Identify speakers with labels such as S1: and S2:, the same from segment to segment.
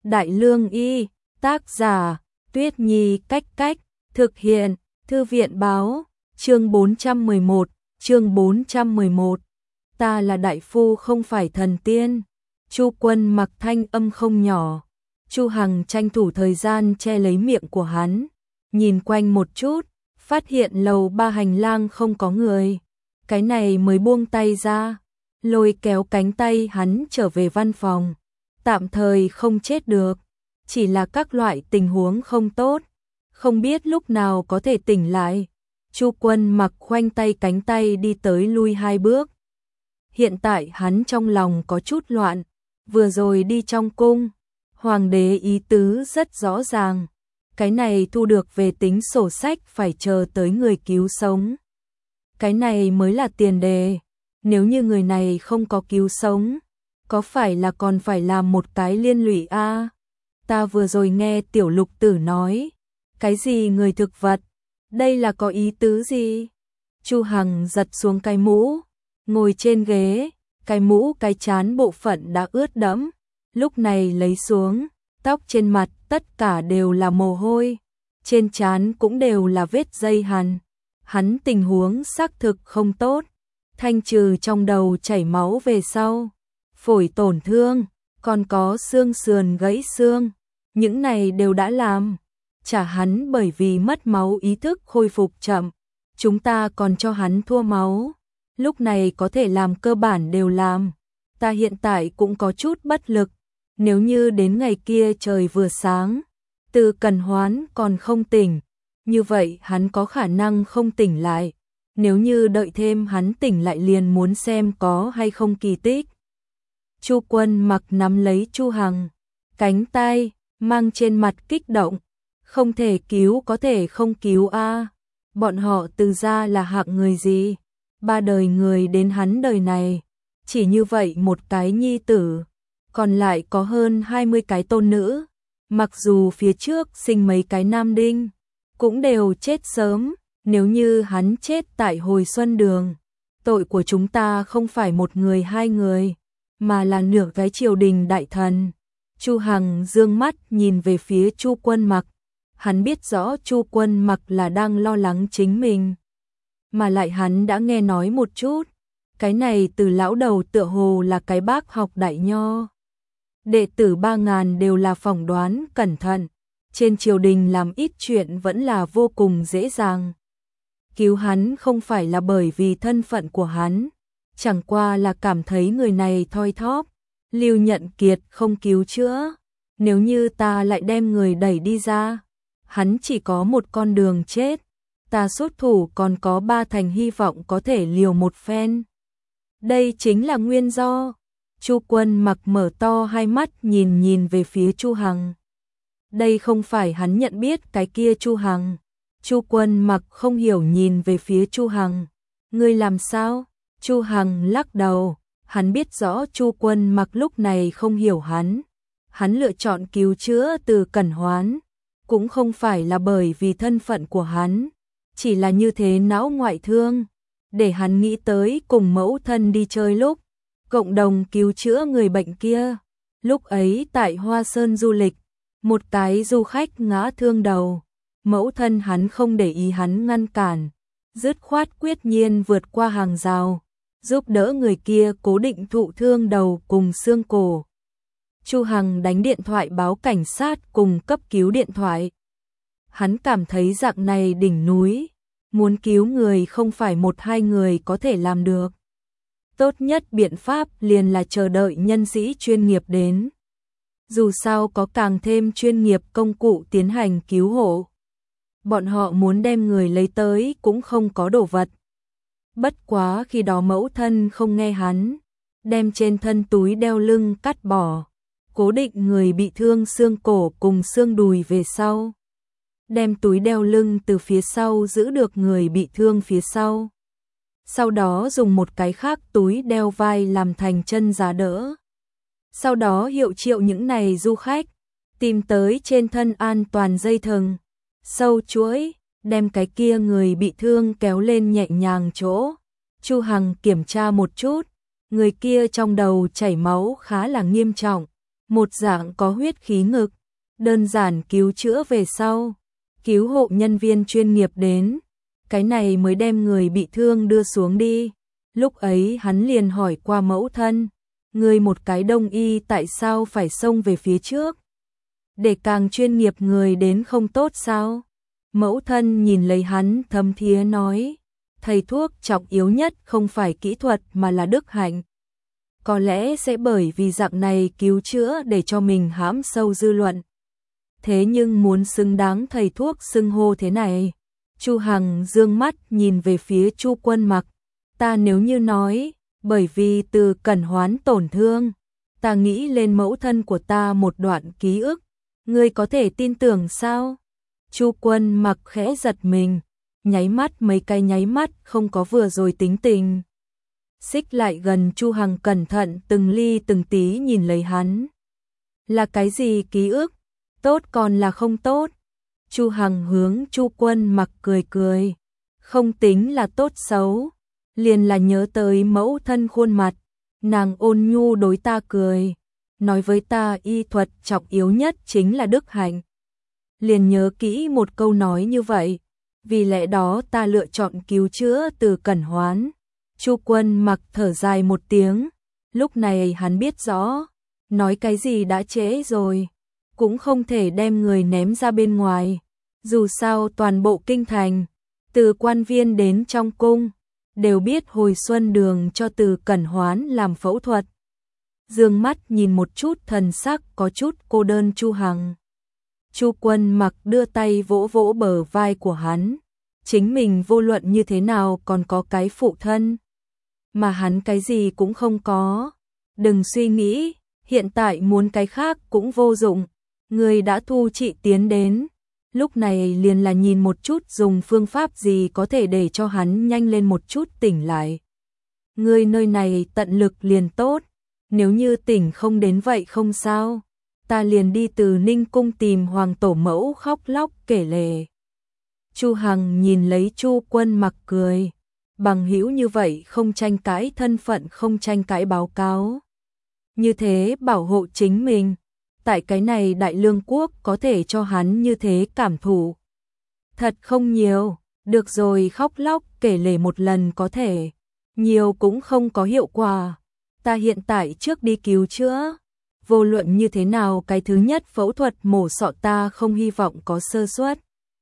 S1: Đại Lương Y, tác giả, Tuyết Nhi Cách Cách, thực hiện, Thư viện báo, chương 411, ta là đại phu không phải thần tiên. Chu Quân Mặc thanh âm không nhỏ. Chu Hằng tranh thủ thời gian che lấy miệng của hắn, nhìn quanh một chút, phát hiện lầu 3 hành lang không có người. Cái này mới buông tay ra, lôi kéo cánh tay hắn trở về văn phòng. Tạm thời không chết được, chỉ là các loại tình huống không tốt, không biết lúc nào có thể tỉnh lại. Chu Quân Mặc khoanh tay cánh tay đi tới lui 2 bước. Hiện tại hắn trong lòng có chút loạn, vừa rồi đi trong cung, hoàng đế ý tứ rất rõ ràng, cái này thu được về tính sổ sách phải chờ tới người cứu sống. Cái này mới là tiền đề, nếu như người này không có cứu sống, có phải là còn phải làm một cái liên lụy a? Ta vừa rồi nghe Tiểu Lục Tử nói, cái gì người thực vật, đây là có ý tứ gì? Chu Hằng giật xuống cái mũ, ngồi trên ghế, cái mũ cái trán bộ phận đã ướt đẫm, lúc này lấy xuống, tóc trên mặt tất cả đều là mồ hôi, trên trán cũng đều là vết dây hằn. Hắn tình huống xác thực không tốt, thanh trừ trong đầu chảy máu về sau, phổi tổn thương, còn có xương sườn gãy xương, những này đều đã làm. Chả hắn bởi vì mất máu ý thức khôi phục chậm, chúng ta còn cho hắn thua máu, lúc này có thể làm cơ bản đều làm. Ta hiện tại cũng có chút bất lực, nếu như đến ngày kia trời vừa sáng, Từ Cẩn Hoán còn không tỉnh, như vậy hắn có khả năng không tỉnh lại, nếu như đợi thêm hắn tỉnh lại liền muốn xem có hay không kỳ tích. Chu Quân Mặc nắm lấy Chu Hằng, cánh tay, mang trên mặt kích động, không thể cứu có thể không cứu a. Bọn họ Từ gia là hạng người gì? 3 đời người đến hắn đời này, chỉ như vậy một cái nhi tử, còn lại có hơn 20 cái tôn nữ, mặc dù phía trước sinh mấy cái nam đinh, cũng đều chết sớm, nếu như hắn chết tại Hồi Xuân Đường, tội của chúng ta không phải một người 2 người, mà là nửa cái triều đình đại thần. Chu Hằng dương mắt nhìn về phía Chu Quân Mặc, hắn biết rõ Chu Quân Mặc là đang lo lắng chính mình, mà lại hắn đã nghe nói một chút, cái này Từ lão đầu tựa hồ là cái bác học đại nho. Đệ tử 3000 đều là phỏng đoán cẩn thận, trên triều đình làm ít chuyện vẫn là vô cùng dễ dàng. Cứu hắn không phải là bởi vì thân phận của hắn, chẳng qua là cảm thấy người này thoi thóp. Lưu Nhận Kiệt không cứu chữa, nếu như ta lại đem người đẩy đi ra, hắn chỉ có một con đường chết, ta xuất thủ còn có 3 thành hy vọng có thể liều một phen. Đây chính là nguyên do. Chu Quân Mặc mở to hai mắt nhìn về phía Chu Hằng. Đây không phải hắn nhận biết cái kia Chu Hằng. Chu Quân Mặc không hiểu nhìn về phía Chu Hằng. Ngươi làm sao? Chu Hằng lắc đầu. Hắn biết rõ Chu Quân Mặc lúc này không hiểu hắn. Hắn lựa chọn cứu chữa Từ Cẩn Hoán, cũng không phải là bởi vì thân phận của hắn, chỉ là như thế não ngoại thương, để hắn nghĩ tới cùng mẫu thân đi chơi lúc, cộng đồng cứu chữa người bệnh kia. Lúc ấy tại Hoa Sơn du lịch, một cái du khách ngã thương đầu, mẫu thân hắn không để ý hắn ngăn cản, dứt khoát quyết nhiên vượt qua hàng rào, giúp đỡ người kia cố định thụ thương đầu cùng xương cổ. Chu Hằng đánh điện thoại báo cảnh sát cùng cấp cứu điện thoại. Hắn cảm thấy dạng này đỉnh núi, muốn cứu người không phải 1-2 người có thể làm được. Tốt nhất biện pháp liền là chờ đợi nhân sĩ chuyên nghiệp đến. Dù sao có càng thêm chuyên nghiệp công cụ tiến hành cứu hộ. Bọn họ muốn đem người lấy tới cũng không có đồ vật. Bất quá khi đó mẫu thân không nghe hắn, đem trên thân túi đeo lưng cắt bỏ, cố định người bị thương xương cổ cùng xương đùi về sau. Đem túi đeo lưng từ phía sau giữ được người bị thương phía sau. Sau đó dùng một cái khác túi đeo vai làm thành chân giá đỡ. Sau đó hiệu triệu những này du khách tìm tới trên thân an toàn dây thừng, sâu chuỗi, đem cái kia người bị thương kéo lên nhẹ nhàng chỗ. Chu Hằng kiểm tra một chút, người kia trong đầu chảy máu khá là nghiêm trọng, một dạng có huyết khí ngực, đơn giản cứu chữa về sau, cứu hộ nhân viên chuyên nghiệp đến, cái này mới đem người bị thương đưa xuống đi. Lúc ấy hắn liền hỏi qua mẫu thân, người một cái đông y tại sao phải xông về phía trước? Để càng chuyên nghiệp người đến không tốt sao? Mẫu thân nhìn lấy hắn thâm thía nói, thầy thuốc trọng yếu nhất không phải kỹ thuật mà là đức hạnh. Có lẽ sẽ bởi vì dạng này cứu chữa để cho mình hãm sâu dư luận. Thế nhưng muốn xứng đáng thầy thuốc xưng hô thế này. Chu Hằng dương mắt nhìn về phía Chu Quân Mặc. Ta nếu như nói, bởi vì Từ Cẩn Hoán tổn thương, ta nghĩ lên mẫu thân của ta một đoạn ký ức. Ngươi có thể tin tưởng sao? Chu Quân Mặc khẽ giật mình, nháy mắt mấy cái nháy mắt không có vừa rồi tính tình. Xích lại gần Chu Hằng cẩn thận từng ly từng tí nhìn lấy hắn. Là cái gì ký ức? Tốt còn là không tốt? Chu Hằng hướng Chu Quân Mặc cười cười. Không tính là tốt xấu, liền là nhớ tới mẫu thân khuôn mặt. Nàng ôn nhu đối ta cười, nói với ta y thuật trọng yếu nhất chính là đức hạnh. Liền nhớ kỹ một câu nói như vậy, vì lẽ đó ta lựa chọn cứu chữa Từ Cẩn Hoán. Chu Quân Mặc thở dài một tiếng, lúc này hắn biết rõ, nói cái gì đã trễ rồi, cũng không thể đem người ném ra bên ngoài. Dù sao toàn bộ kinh thành, từ quan viên đến trong cung, đều biết hồi xuân đường cho Từ Cẩn Hoán làm phẫu thuật. Dương mắt nhìn một chút thần sắc có chút cô đơn Chu Hằng. Chu Quân Mặc đưa tay vỗ vỗ bờ vai của hắn. Chính mình vô luận như thế nào còn có cái phụ thân. Mà hắn cái gì cũng không có. Đừng suy nghĩ, hiện tại muốn cái khác cũng vô dụng. Người đã thu trị tiến đến. Lúc này liền là nhìn một chút dùng phương pháp gì có thể để cho hắn nhanh lên một chút tỉnh lại. Người nơi này tận lực liền tốt. Nếu như tỉnh không đến vậy không sao. Ta liền đi từ Ninh Cung tìm Hoàng Tổ Mẫu khóc lóc kể lể. Chu Hằng nhìn lấy Chu Quân Mặc cười. Bằng hữu như vậy không tranh cãi thân phận, không tranh cãi báo cáo. Như thế bảo hộ chính mình. Tại cái này Đại Lương Quốc có thể cho hắn như thế cảm thụ. Thật không nhiều, được rồi khóc lóc kể lể một lần có thể. Nhiều cũng không có hiệu quả. Ta hiện tại trước đi cứu chữa. Vô luận như thế nào cái thứ nhất phẫu thuật mổ sọ ta không hy vọng có sơ suất.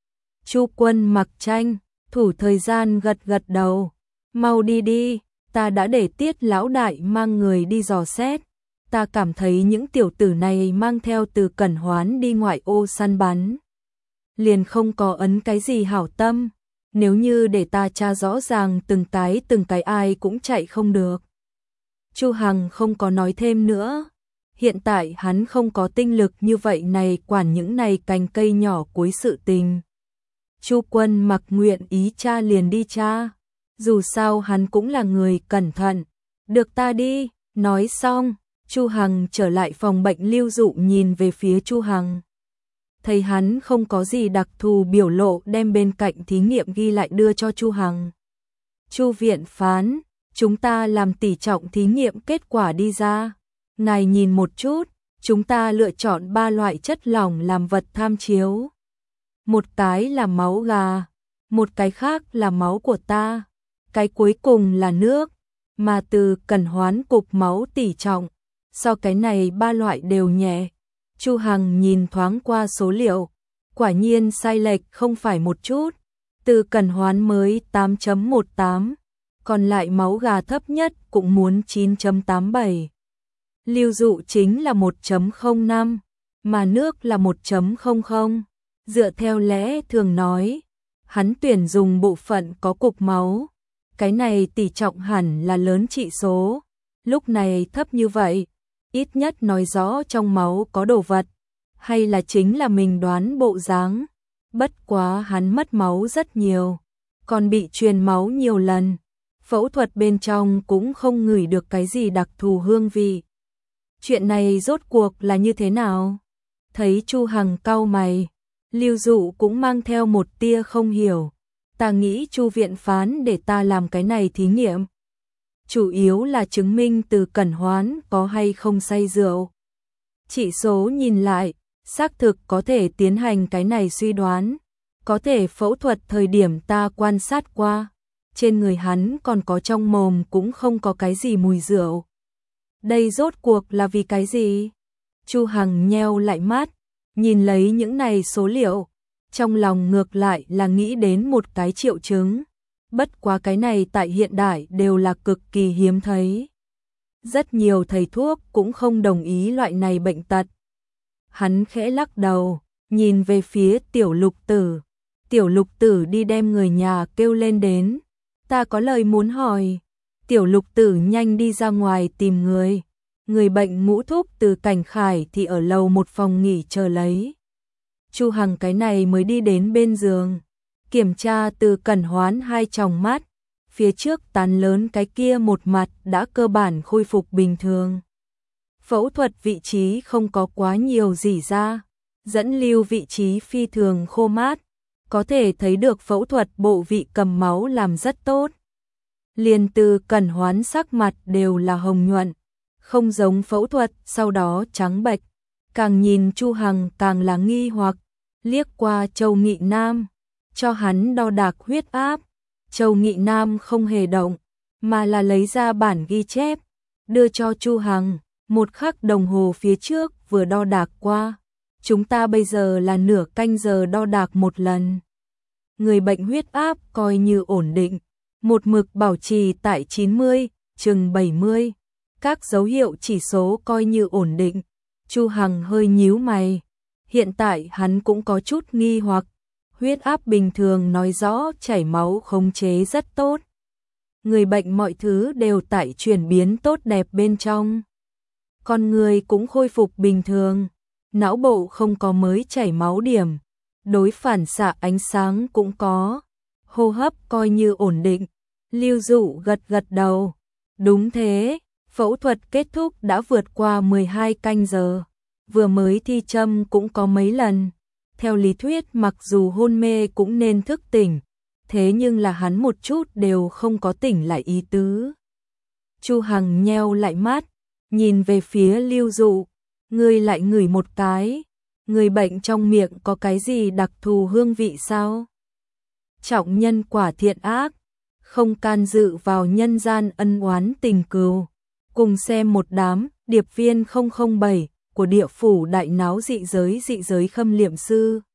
S1: Chu Quân Mặc tranh, thủ thời gian gật gật đầu. Mau đi đi, ta đã để Tiết lão đại mang người đi dò xét. Ta cảm thấy những tiểu tử này mang theo Từ Cẩn Hoán đi ngoại ô săn bắn. Liền không có ấn cái gì hảo tâm. Nếu như để ta tra rõ ràng từng cái ai cũng chạy không được. Chu Hằng không có nói thêm nữa. Hiện tại hắn không có tinh lực như vậy này quản những này cành cây nhỏ cuối sự tình. Chu Quân Mặc nguyện ý cha liền đi cha. Dù sao hắn cũng là người cẩn thận. Được ta đi, nói xong, Chu Hằng trở lại phòng bệnh. Lưu Dụ nhìn về phía Chu Hằng. Thấy hắn không có gì đặc thù biểu lộ đem bên cạnh thí nghiệm ghi lại đưa cho Chu Hằng. Chu viện phán, chúng ta làm tỷ trọng thí nghiệm kết quả đi ra. Ngài nhìn một chút, chúng ta lựa chọn 3 loại chất lỏng làm vật tham chiếu. Một cái là máu gà, một cái khác là máu của ta, cái cuối cùng là nước, mà Từ Cẩn Hoán cục máu tỷ trọng. So cái này 3 loại đều nhẹ. Chu Hằng nhìn thoáng qua số liệu, quả nhiên sai lệch không phải một chút. Từ Cẩn Hoán mới 8.18, còn lại máu gà thấp nhất cũng muốn 9.87. Lưu Dụ chính là 1.05, mà nước là 1.00. Dựa theo lẽ thường nói, hắn tuyển dùng bộ phận có cục máu. Cái này tỷ trọng hẳn là lớn trị số. Lúc này thấp như vậy, ít nhất nói rõ trong máu có đồ vật, hay là chính là mình đoán bộ dáng. Bất quá hắn mất máu rất nhiều, còn bị truyền máu nhiều lần. Phẫu thuật bên trong cũng không ngửi được cái gì đặc thù hương vị. Chuyện này rốt cuộc là như thế nào? Thấy Chu Hằng cau mày, Lưu Dụ cũng mang theo một tia không hiểu. Ta nghĩ Chu viện phán để ta làm cái này thí nghiệm. Chủ yếu là chứng minh Từ Cẩn Hoán có hay không say rượu. Chỉ số nhìn lại, xác thực có thể tiến hành cái này suy đoán. Có thể phẫu thuật thời điểm ta quan sát qua, trên người hắn còn có trong mồm cũng không có cái gì mùi rượu. Đây rốt cuộc là vì cái gì? Chu Hằng nheo lại mắt, nhìn lấy những này số liệu, trong lòng ngược lại là nghĩ đến một cái triệu chứng. Bất quá cái này tại hiện đại đều là cực kỳ hiếm thấy. Rất nhiều thầy thuốc cũng không đồng ý loại này bệnh tật. Hắn khẽ lắc đầu, nhìn về phía Tiểu Lục Tử. Tiểu Lục Tử đi đem người nhà kêu lên đến. Ta có lời muốn hỏi. Tiểu Lục Tử nhanh đi ra ngoài tìm người. Người bệnh Ngũ Thúc Từ Cảnh Khải thì ở lầu một phòng nghỉ chờ lấy. Chu Hằng cái này mới đi đến bên giường, kiểm tra Từ Cẩn Hoán hai tròng mắt, phía trước tán lớn cái kia một mặt đã cơ bản khôi phục bình thường. Phẫu thuật vị trí không có quá nhiều rỉ ra, dẫn lưu vị trí phi thường khô mát, có thể thấy được phẫu thuật bộ vị cầm máu làm rất tốt. Liền Từ Cẩn Hoán sắc mặt đều là hồng nhuận, không giống phẫu thuật sau đó trắng bệch. Càng nhìn Chu Hằng càng là nghi hoặc, liếc qua Châu Nghị Nam, cho hắn đo đạc huyết áp. Châu Nghị Nam không hề động, mà là lấy ra bản ghi chép, đưa cho Chu Hằng. 1 khắc đồng hồ phía trước vừa đo đạc qua, chúng ta bây giờ là nửa canh giờ đo đạc một lần. Người bệnh huyết áp coi như ổn định, một mực bảo trì tại 90, chừng 70. Các dấu hiệu chỉ số coi như ổn định. Chu Hằng hơi nhíu mày, hiện tại hắn cũng có chút nghi hoặc, huyết áp bình thường nói rõ chảy máu khống chế rất tốt. Người bệnh mọi thứ đều tại chuyển biến tốt đẹp bên trong. Con người cũng khôi phục bình thường, não bộ không có mới chảy máu điểm, đối phản xạ ánh sáng cũng có, hô hấp coi như ổn định. Lưu Dụ gật gật đầu, đúng thế, phẫu thuật kết thúc đã vượt qua 12 canh giờ, vừa mới thi châm cũng có mấy lần. Theo lý thuyết mặc dù hôn mê cũng nên thức tỉnh, thế nhưng là hắn một chút đều không có tỉnh lại ý tứ. Chu Hằng nheo lại mắt, nhìn về phía Lưu Dụ, ngươi lại ngửi một cái, người bệnh trong miệng có cái gì đặc thù hương vị sao? Trọng nhân quả thiện ác, không can dự vào nhân gian ân oán tình cừu. Cùng xem một đám điệp viên 007 của địa phủ đại náo dị giới khâm liệm sư.